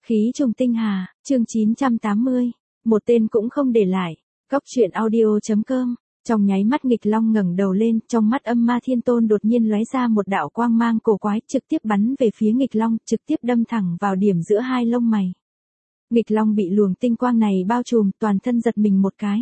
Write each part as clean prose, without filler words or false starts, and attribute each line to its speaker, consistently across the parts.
Speaker 1: Khí trùng tinh hà, chương 980, một tên cũng không để lại. Cóc truyện audio.com. Trong nháy mắt Nghịch Long ngẩng đầu lên, trong mắt Âm Ma Thiên Tôn đột nhiên lóe ra một đạo quang mang cổ quái, trực tiếp bắn về phía Nghịch Long, trực tiếp đâm thẳng vào điểm giữa hai lông mày. Nghịch Long bị luồng tinh quang này bao trùm, toàn thân giật mình một cái.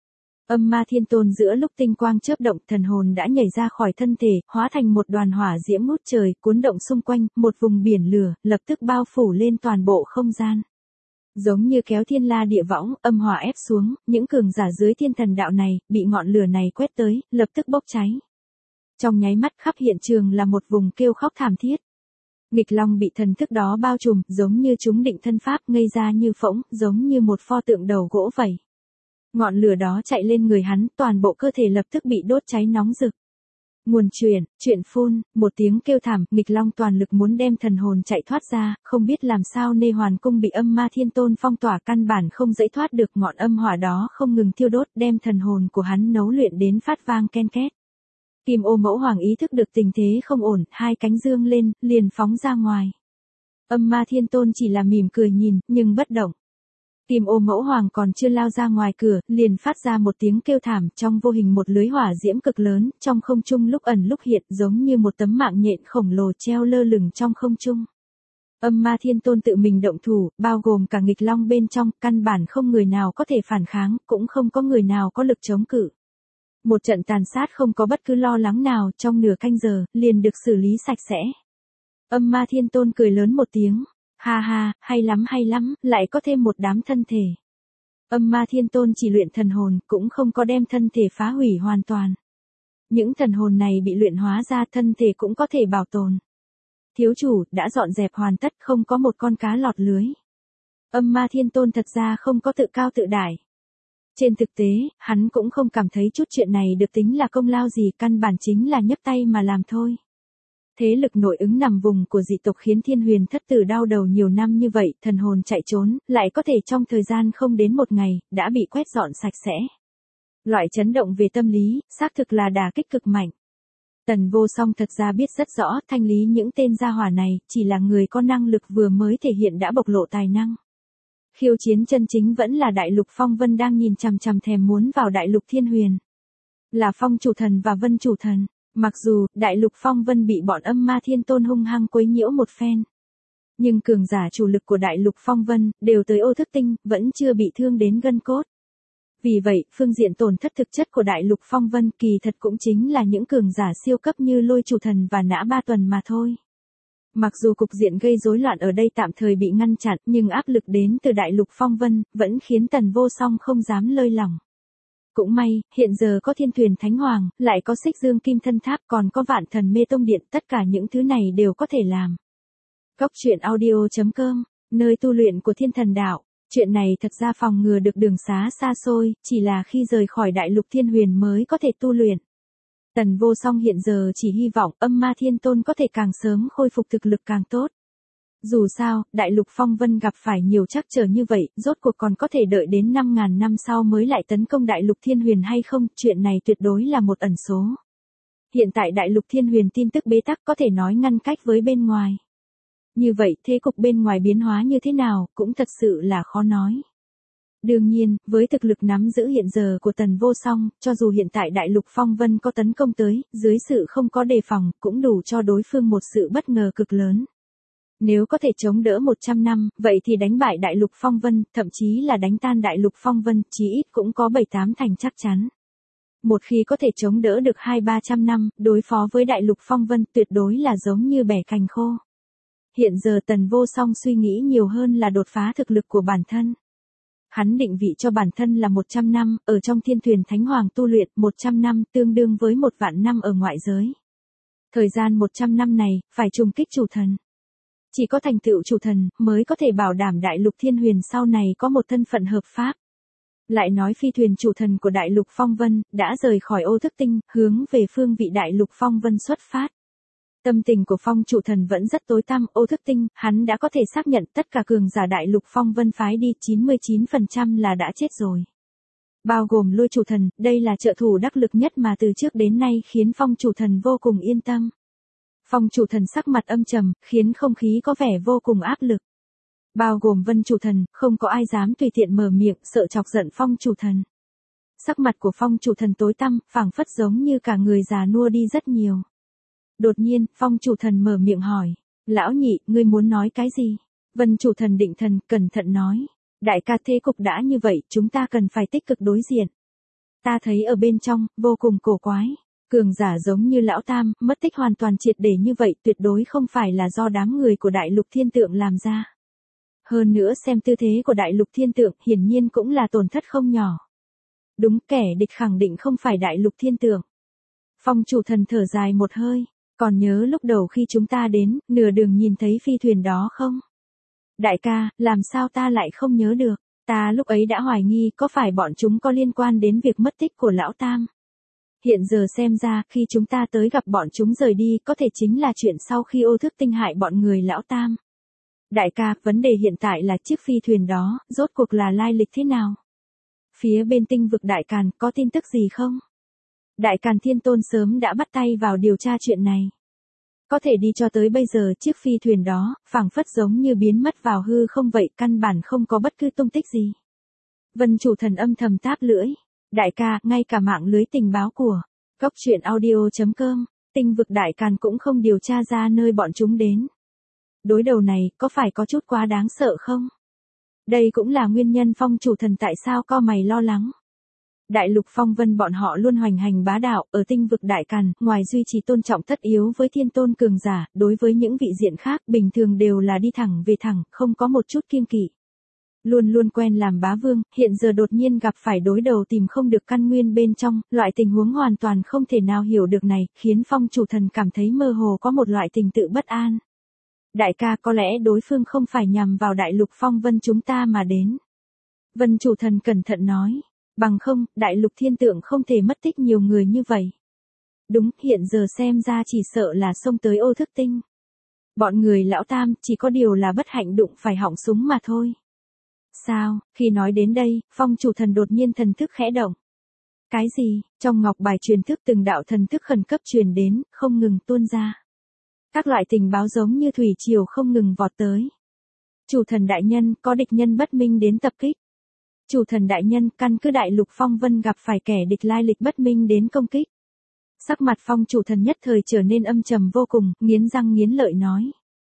Speaker 1: Âm Ma Thiên Tôn giữa lúc tinh quang chớp động, thần hồn đã nhảy ra khỏi thân thể, hóa thành một đoàn hỏa diễm ngút trời, cuốn động xung quanh, một vùng biển lửa, lập tức bao phủ lên toàn bộ không gian. Giống như kéo thiên la địa võng, âm hỏa ép xuống, những cường giả dưới thiên thần đạo này, bị ngọn lửa này quét tới, lập tức bốc cháy. Trong nháy mắt khắp hiện trường là một vùng kêu khóc thảm thiết. Nghịch Long bị thần thức đó bao trùm, giống như chúng định thân pháp, ngây ra như phỗng, giống như một pho tượng đầu gỗ vậy. Ngọn lửa đó chạy lên người hắn, toàn bộ cơ thể lập tức bị đốt cháy nóng rực. Nguồn chuyện phun, một tiếng kêu thảm, Nghịch Long toàn lực muốn đem thần hồn chạy thoát ra, không biết làm sao Nê Hoàn Cung bị Âm Ma Thiên Tôn phong tỏa, căn bản không dễ thoát được, ngọn âm hỏa đó không ngừng thiêu đốt, đem thần hồn của hắn nấu luyện đến phát vang ken két. Kim Ô Mẫu Hoàng ý thức được tình thế không ổn, hai cánh dương lên, liền phóng ra ngoài. Âm Ma Thiên Tôn chỉ là mỉm cười nhìn, nhưng bất động. Kim Ô Mẫu Hoàng còn chưa lao ra ngoài cửa, liền phát ra một tiếng kêu thảm, trong vô hình một lưới hỏa diễm cực lớn, trong không trung lúc ẩn lúc hiện, giống như một tấm mạng nhện khổng lồ treo lơ lửng trong không trung. Âm Ma Thiên Tôn tự mình động thủ, bao gồm cả Nghịch Long bên trong, căn bản không người nào có thể phản kháng, cũng không có người nào có lực chống cự. Một trận tàn sát không có bất cứ lo lắng nào, trong nửa canh giờ, liền được xử lý sạch sẽ. Âm Ma Thiên Tôn cười lớn một tiếng. Ha ha, hay lắm, lại có thêm một đám thân thể. Âm Ma Thiên Tôn chỉ luyện thần hồn, cũng không có đem thân thể phá hủy hoàn toàn. Những thần hồn này bị luyện hóa ra, thân thể cũng có thể bảo tồn. Thiếu chủ, đã dọn dẹp hoàn tất, không có một con cá lọt lưới. Âm Ma Thiên Tôn thật ra không có tự cao tự đại. Trên thực tế, hắn cũng không cảm thấy chút chuyện này được tính là công lao gì, căn bản chính là nhấp tay mà làm thôi. Thế lực nội ứng nằm vùng của dị tộc khiến Thiên Huyền Thất Tử đau đầu nhiều năm như vậy, thần hồn chạy trốn, lại có thể trong thời gian không đến một ngày, đã bị quét dọn sạch sẽ. Loại chấn động về tâm lý, xác thực là đả kích cực mạnh. Tần Vô Song thật ra biết rất rõ, thanh lý những tên gia hỏa này, chỉ là người có năng lực vừa mới thể hiện đã bộc lộ tài năng. Khiêu chiến chân chính vẫn là Đại Lục Phong Vân đang nhìn chằm chằm thèm muốn vào Đại Lục Thiên Huyền. Là Phong Chủ Thần và Vân Chủ Thần. Mặc dù, Đại Lục Phong Vân bị bọn Âm Ma Thiên Tôn hung hăng quấy nhiễu một phen. Nhưng cường giả chủ lực của Đại Lục Phong Vân, đều tới Ô Thức Tinh, vẫn chưa bị thương đến gân cốt. Vì vậy, phương diện tổn thất thực chất của Đại Lục Phong Vân kỳ thật cũng chính là những cường giả siêu cấp như Lôi Chủ Thần và Nã Ba Tuần mà thôi. Mặc dù cục diện gây rối loạn ở đây tạm thời bị ngăn chặn, nhưng áp lực đến từ Đại Lục Phong Vân, vẫn khiến Tần Vô Song không dám lơi lỏng. Cũng may, hiện giờ có Thiên Thuyền Thánh Hoàng, lại có Xích Dương Kim Thân Tháp, còn có Vạn Thần Mê Tông Điện, tất cả những thứ này đều có thể làm. Cóc truyện audio.com, nơi tu luyện của Thiên Thần Đạo. Chuyện này thật ra phòng ngừa được đường xá xa xôi, chỉ là khi rời khỏi Đại Lục Thiên Huyền mới có thể tu luyện. Tần Vô Song hiện giờ chỉ hy vọng Âm Ma Thiên Tôn có thể càng sớm khôi phục thực lực càng tốt. Dù sao, Đại Lục Phong Vân gặp phải nhiều trắc trở như vậy, rốt cuộc còn có thể đợi đến 5.000 năm sau mới lại tấn công Đại Lục Thiên Huyền hay không, chuyện này tuyệt đối là một ẩn số. Hiện tại Đại Lục Thiên Huyền tin tức bế tắc có thể nói ngăn cách với bên ngoài. Như vậy, thế cục bên ngoài biến hóa như thế nào, cũng thật sự là khó nói. Đương nhiên, với thực lực nắm giữ hiện giờ của Tần Vô Song, cho dù hiện tại Đại Lục Phong Vân có tấn công tới, dưới sự không có đề phòng, cũng đủ cho đối phương một sự bất ngờ cực lớn. Nếu có thể chống đỡ 100 năm, vậy thì đánh bại Đại Lục Phong Vân, thậm chí là đánh tan Đại Lục Phong Vân, chí ít cũng có 7-8 thành chắc chắn. Một khi có thể chống đỡ được 200-300 năm, đối phó với Đại Lục Phong Vân tuyệt đối là giống như bẻ cành khô. Hiện giờ Tần Vô Song suy nghĩ nhiều hơn là đột phá thực lực của bản thân. Hắn định vị cho bản thân là 100 năm, ở trong Thiên Thuyền Thánh Hoàng tu luyện, 100 năm tương đương với 1.000.000 năm ở ngoại giới. Thời gian 100 năm này, phải trùng kích chủ thần. Chỉ có thành tựu chủ thần, mới có thể bảo đảm Đại Lục Thiên Huyền sau này có một thân phận hợp pháp. Lại nói phi thuyền chủ thần của Đại Lục Phong Vân, đã rời khỏi Ô Thức Tinh, hướng về phương vị Đại Lục Phong Vân xuất phát. Tâm tình của Phong chủ thần vẫn rất tối tăm, Ô Thức Tinh, hắn đã có thể xác nhận tất cả cường giả Đại Lục Phong Vân phái đi 99% là đã chết rồi. Bao gồm Lôi chủ thần, đây là trợ thủ đắc lực nhất mà từ trước đến nay khiến Phong chủ thần vô cùng yên tâm. Phong chủ thần sắc mặt âm trầm, khiến không khí có vẻ vô cùng áp lực. Bao gồm Vân chủ thần, không có ai dám tùy tiện mở miệng, sợ chọc giận Phong chủ thần. Sắc mặt của Phong chủ thần tối tăm, phảng phất giống như cả người già nua đi rất nhiều. Đột nhiên, Phong chủ thần mở miệng hỏi. Lão nhị, ngươi muốn nói cái gì? Vân chủ thần định thần, cẩn thận nói. Đại ca, thế cục đã như vậy, chúng ta cần phải tích cực đối diện. Ta thấy ở bên trong, vô cùng cổ quái. Cường giả giống như lão tam, mất tích hoàn toàn triệt để như vậy, tuyệt đối không phải là do đám người của đại lục thiên tượng làm ra. Hơn nữa xem tư thế của đại lục thiên tượng, hiển nhiên cũng là tổn thất không nhỏ. Đúng, kẻ địch khẳng định không phải đại lục thiên tượng. Phong chủ thần thở dài một hơi. Còn nhớ lúc đầu khi chúng ta đến, nửa đường nhìn thấy phi thuyền đó không? Đại ca, làm sao ta lại không nhớ được? Ta lúc ấy đã hoài nghi có phải bọn chúng có liên quan đến việc mất tích của lão tam. Hiện giờ xem ra, khi chúng ta tới gặp bọn chúng rời đi, có thể chính là chuyện sau khi ô thức tinh hại bọn người lão tam. Đại ca, vấn đề hiện tại là chiếc phi thuyền đó, rốt cuộc là lai lịch thế nào? Phía bên tinh vực Đại Càn, có tin tức gì không? Đại Càn Thiên Tôn sớm đã bắt tay vào điều tra chuyện này. Có thể đi cho tới bây giờ chiếc phi thuyền đó, phảng phất giống như biến mất vào hư không vậy, căn bản không có bất cứ tung tích gì. Vân chủ thần âm thầm táp lưỡi. Đại ca, ngay cả mạng lưới tình báo của Cốc truyện audio.com, tinh vực Đại Càn cũng không điều tra ra nơi bọn chúng đến. Đối đầu này, có phải có chút quá đáng sợ không? Đây cũng là nguyên nhân Phong chủ thần tại sao co mày lo lắng. Đại lục phong vân bọn họ luôn hoành hành bá đạo, ở tinh vực Đại Càn, ngoài duy trì tôn trọng tất yếu với thiên tôn cường giả, đối với những vị diện khác bình thường đều là đi thẳng về thẳng, không có một chút kiêng kỵ. Luôn luôn quen làm bá vương, hiện giờ đột nhiên gặp phải đối đầu tìm không được căn nguyên bên trong, loại tình huống hoàn toàn không thể nào hiểu được này, khiến Phong chủ thần cảm thấy mơ hồ có một loại tình tự bất an. Đại ca, có lẽ đối phương không phải nhằm vào đại lục phong vân chúng ta mà đến. Vân chủ thần cẩn thận nói. Bằng không, đại lục thiên tượng không thể mất tích nhiều người như vậy. Đúng, hiện giờ xem ra chỉ sợ là xông tới ô thức tinh. Bọn người lão tam chỉ có điều là bất hạnh đụng phải họng súng mà thôi. Sao, khi nói đến đây, Phong chủ thần đột nhiên thần thức khẽ động. Cái gì, trong ngọc bài truyền thức từng đạo thần thức khẩn cấp truyền đến, không ngừng tuôn ra. Các loại tình báo giống như thủy triều không ngừng vọt tới. Chủ thần đại nhân, có địch nhân bất minh đến tập kích. Chủ thần đại nhân, căn cứ đại lục phong vân gặp phải kẻ địch lai lịch bất minh đến công kích. Sắc mặt Phong chủ thần nhất thời trở nên âm trầm vô cùng, nghiến răng nghiến lợi nói.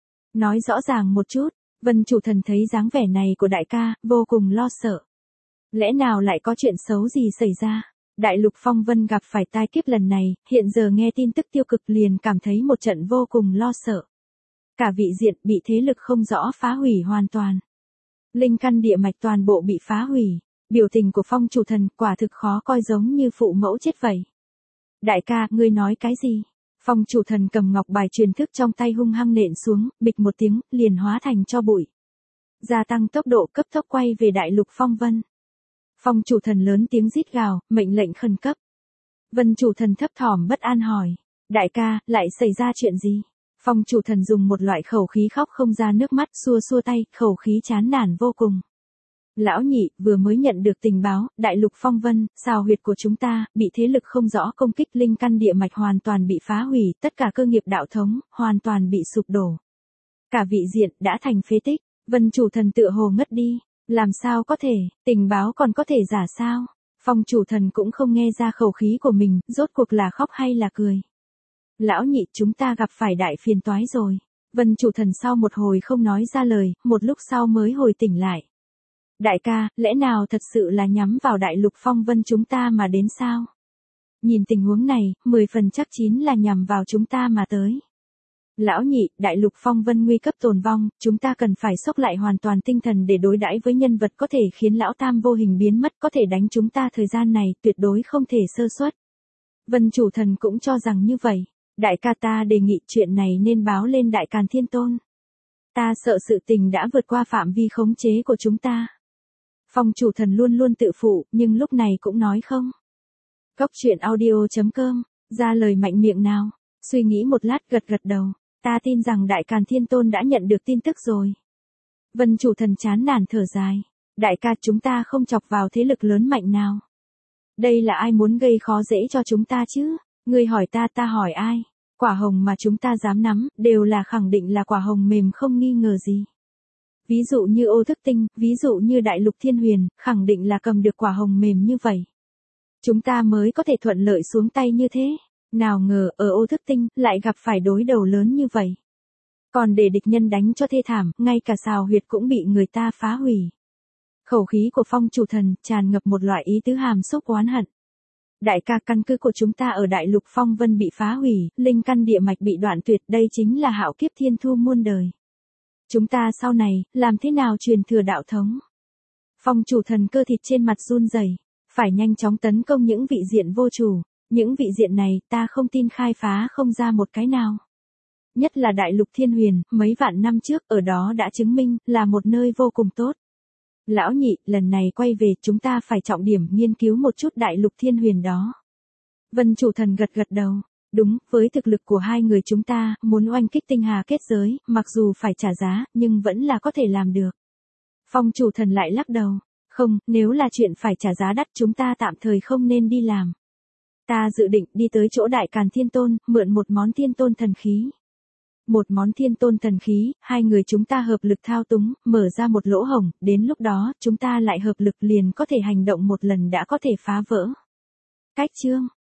Speaker 1: Nói rõ ràng một chút, Vân chủ thần thấy dáng vẻ này của đại ca, vô cùng lo sợ. Lẽ nào lại có chuyện xấu gì xảy ra? Đại lục phong vân gặp phải tai kiếp lần này, hiện giờ nghe tin tức tiêu cực liền cảm thấy một trận vô cùng lo sợ. Cả vị diện bị thế lực không rõ phá hủy hoàn toàn. Linh căn địa mạch toàn bộ bị phá hủy, biểu tình của Phong chủ thần quả thực khó coi giống như phụ mẫu chết vậy. Đại ca, ngươi nói cái gì? Phong chủ thần cầm ngọc bài truyền thức trong tay hung hăng nện xuống, bịch một tiếng, liền hóa thành tro bụi. Gia tăng tốc độ cấp tốc quay về đại lục phong vân. Phong chủ thần lớn tiếng rít gào, mệnh lệnh khẩn cấp. Vân chủ thần thấp thỏm bất an hỏi. Đại ca, lại xảy ra chuyện gì? Phong chủ thần dùng một loại khẩu khí khóc không ra nước mắt, xua xua tay, khẩu khí chán nản vô cùng. Lão nhị, vừa mới nhận được tình báo, đại lục phong vân, sao huyệt của chúng ta, bị thế lực không rõ công kích, linh căn địa mạch hoàn toàn bị phá hủy, tất cả cơ nghiệp đạo thống, hoàn toàn bị sụp đổ. Cả vị diện, đã thành phế tích, Vân chủ thần tựa hồ ngất đi, làm sao có thể, tình báo còn có thể giả sao? Phong chủ thần cũng không nghe ra khẩu khí của mình, rốt cuộc là khóc hay là cười. Lão nhị, chúng ta gặp phải đại phiền toái rồi. Vân chủ thần sau một hồi không nói ra lời, một lúc sau mới hồi tỉnh lại. Đại ca, lẽ nào thật sự là nhắm vào đại lục phong vân chúng ta mà đến sao? Nhìn tình huống này, 10 phần chắc chín là nhằm vào chúng ta mà tới. Lão nhị, đại lục phong vân nguy cấp tồn vong, chúng ta cần phải xốc lại hoàn toàn tinh thần để đối đãi với nhân vật có thể khiến lão tam vô hình biến mất, có thể đánh chúng ta thời gian này, tuyệt đối không thể sơ suất. Vân chủ thần cũng cho rằng như vậy. Đại ca, ta đề nghị chuyện này nên báo lên Đại Càn Thiên Tôn. Ta sợ sự tình đã vượt qua phạm vi khống chế của chúng ta. Phong chủ thần luôn luôn tự phụ, nhưng lúc này cũng nói không. Cốc truyện audio.com, ra lời mạnh miệng nào, suy nghĩ một lát gật gật đầu, ta tin rằng Đại Càn Thiên Tôn đã nhận được tin tức rồi. Vân chủ thần chán nản thở dài, đại ca, chúng ta không chọc vào thế lực lớn mạnh nào. Đây là ai muốn gây khó dễ cho chúng ta chứ? Ngươi hỏi ta, ta hỏi ai? Quả hồng mà chúng ta dám nắm, đều là khẳng định là quả hồng mềm không nghi ngờ gì. Ví dụ như Ô Thức Tinh, ví dụ như Đại Lục Thiên Huyền, khẳng định là cầm được quả hồng mềm như vậy. Chúng ta mới có thể thuận lợi xuống tay như thế. Nào ngờ ở Ô Thức Tinh lại gặp phải đối đầu lớn như vậy. Còn để địch nhân đánh cho thê thảm, ngay cả xào huyệt cũng bị người ta phá hủy. Khẩu khí của Phong chủ thần tràn ngập một loại ý tứ hàm xúc oán hận. Đại ca, căn cứ của chúng ta ở Đại Lục Phong Vân bị phá hủy, linh căn địa mạch bị đoạn tuyệt, đây chính là hạo kiếp thiên thu muôn đời. Chúng ta sau này, làm thế nào truyền thừa đạo thống? Phong chủ thần cơ thịt trên mặt run rẩy, phải nhanh chóng tấn công những vị diện vô chủ, những vị diện này ta không tin khai phá không ra một cái nào. Nhất là Đại Lục Thiên Huyền, mấy vạn năm trước ở đó đã chứng minh là một nơi vô cùng tốt. Lão nhị, lần này quay về chúng ta phải trọng điểm nghiên cứu một chút Đại Lục Thiên Huyền đó. Vân chủ thần gật gật đầu. Đúng, với thực lực của hai người chúng ta, muốn oanh kích tinh hà kết giới, mặc dù phải trả giá, nhưng vẫn là có thể làm được. Phong chủ thần lại lắc đầu. Không, nếu là chuyện phải trả giá đắt chúng ta tạm thời không nên đi làm. Ta dự định đi tới chỗ Đại Càn Thiên Tôn, mượn một món Thiên Tôn thần khí. Một món Thiên Tôn thần khí, hai người chúng ta hợp lực thao túng, mở ra một lỗ hổng, đến lúc đó, chúng ta lại hợp lực liền có thể hành động một lần đã có thể phá vỡ. Cách chương